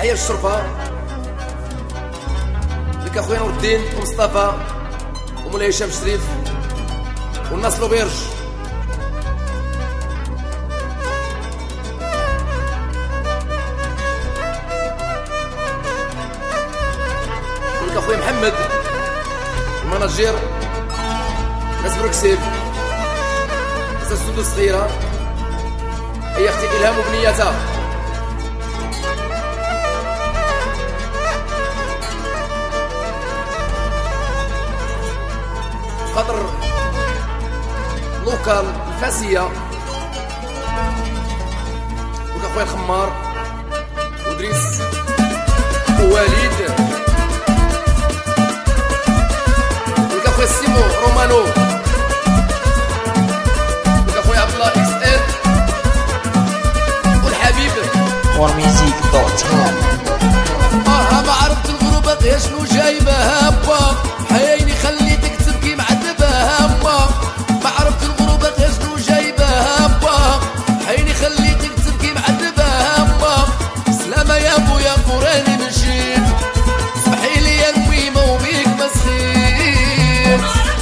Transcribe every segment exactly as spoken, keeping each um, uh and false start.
تحية للشرفة لك اخويا نور الدين ومصطفى ومولاي هشام شريف والناس لوبيرج. لك اخويا محمد المناجير ناس بروكسيل ناس السودو الصغيرة. هي اختي الهام وبنيتها. خاطر لوكال الفاسية ولك اخويا الخمار ودريس ووالد ولك اخويا سيمو رومانو ولك اخويا عبد الله اكس ال والحبيب ورميزيك دوت كوم. اه ما عرفت الغربة يا شنو جايبها با حياني خليتك تبكي معذبها با. ما عرفت الغربة يا شنو جايبها با حياني خليتك تبكي معذبها با. سلامة يا بويا قراني مشيت اسمحي لي يا الميمة وبيك مسخين.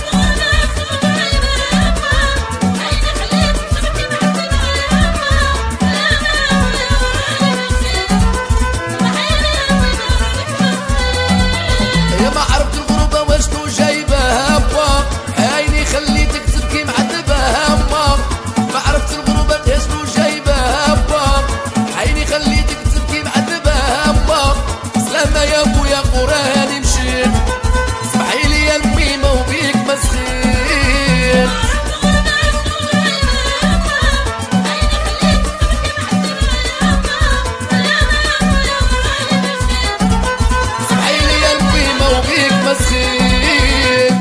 يا ما عرفت الغربة وشنو جايبها با عيني خليتك تبكي معذبها با. ما عرفت الغربة شنو جايبها با عيني خليتك تبكي معذبها با. سلامة يا بويا قراني مشيت اسمحي لي يا الميمة وبيك مسخين. اسمحي لي يا الميمة وبيك مسخين.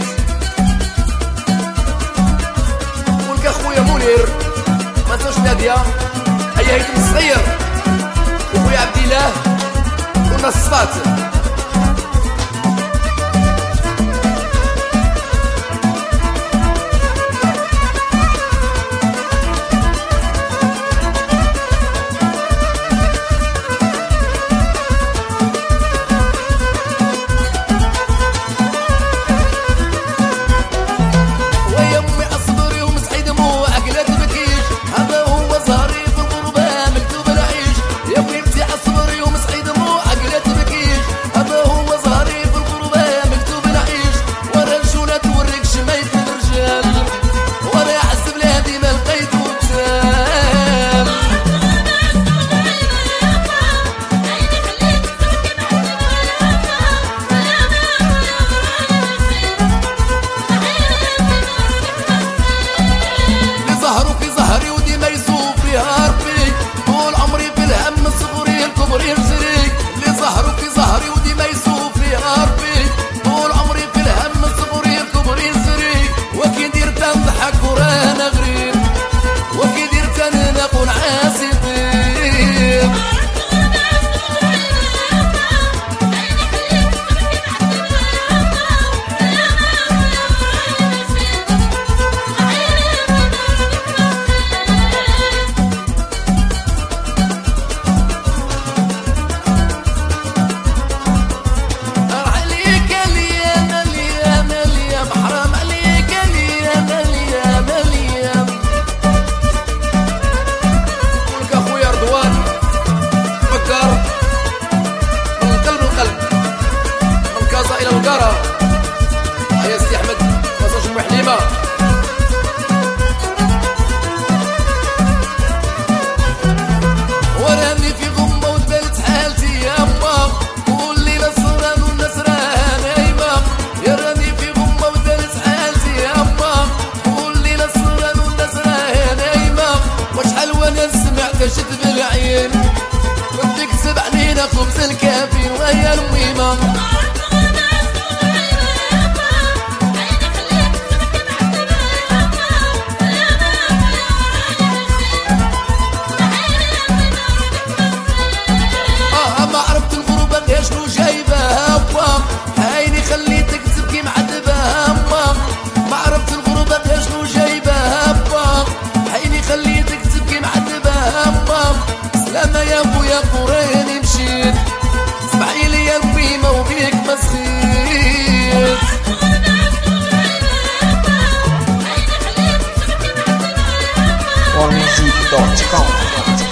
ولك اخويا منير ما تنسوش نادية هيا هيثم الصغير وخويا عبد الله والناس الصفات. ويا امي اصبري ومسعيد مو عقلة تبكيش هذا هو زهري في الغربة مكتوب العيش. يا بنتي اصبري ومسعيد مو عقلة تبكيش هذا هو زهري في الغربة مكتوب العيش. ورا الجولة توريك شميت الرجال ورا عز بلادي ما لقيت وتسال. زهروا في زهري وديما يسوق فيها ربي طول عمري في الهم صغري الكبر يجري. اللي زهروا في زهري وديما يسوق فيها ربي طول عمري في الهم صغري الكبر يجري. وكي درت نضحك ورانا غريب وكي درت نقول عاسي طيب. عليك اليوم اليوم اليوم حرام عليك اليوم اليوم اليوم. ولك اخويا رضوان فكر من القلب القلب من كازا الى القارة. يا سي احمد مساج ام حليمة. وراني في غمة وثالث حالتي يما والليلة سهران والناس راها نايمة. يا راني في غمة وثالث حالتي يما والليلة سهران والناس راها نايمة. وشحال وانا سمعت شد بالعين كنت تكسب علينا خبز الكافي وهي الميمة. اه ما عرفت الغربة يا شنو جايبها با عيني خليتك تبكي معذبها با. ما عرفت الغربة يا شنو جايبها با عيني خليتك تبكي معذبها با. سلامة يا بويا قراني مشيت دوت كوم.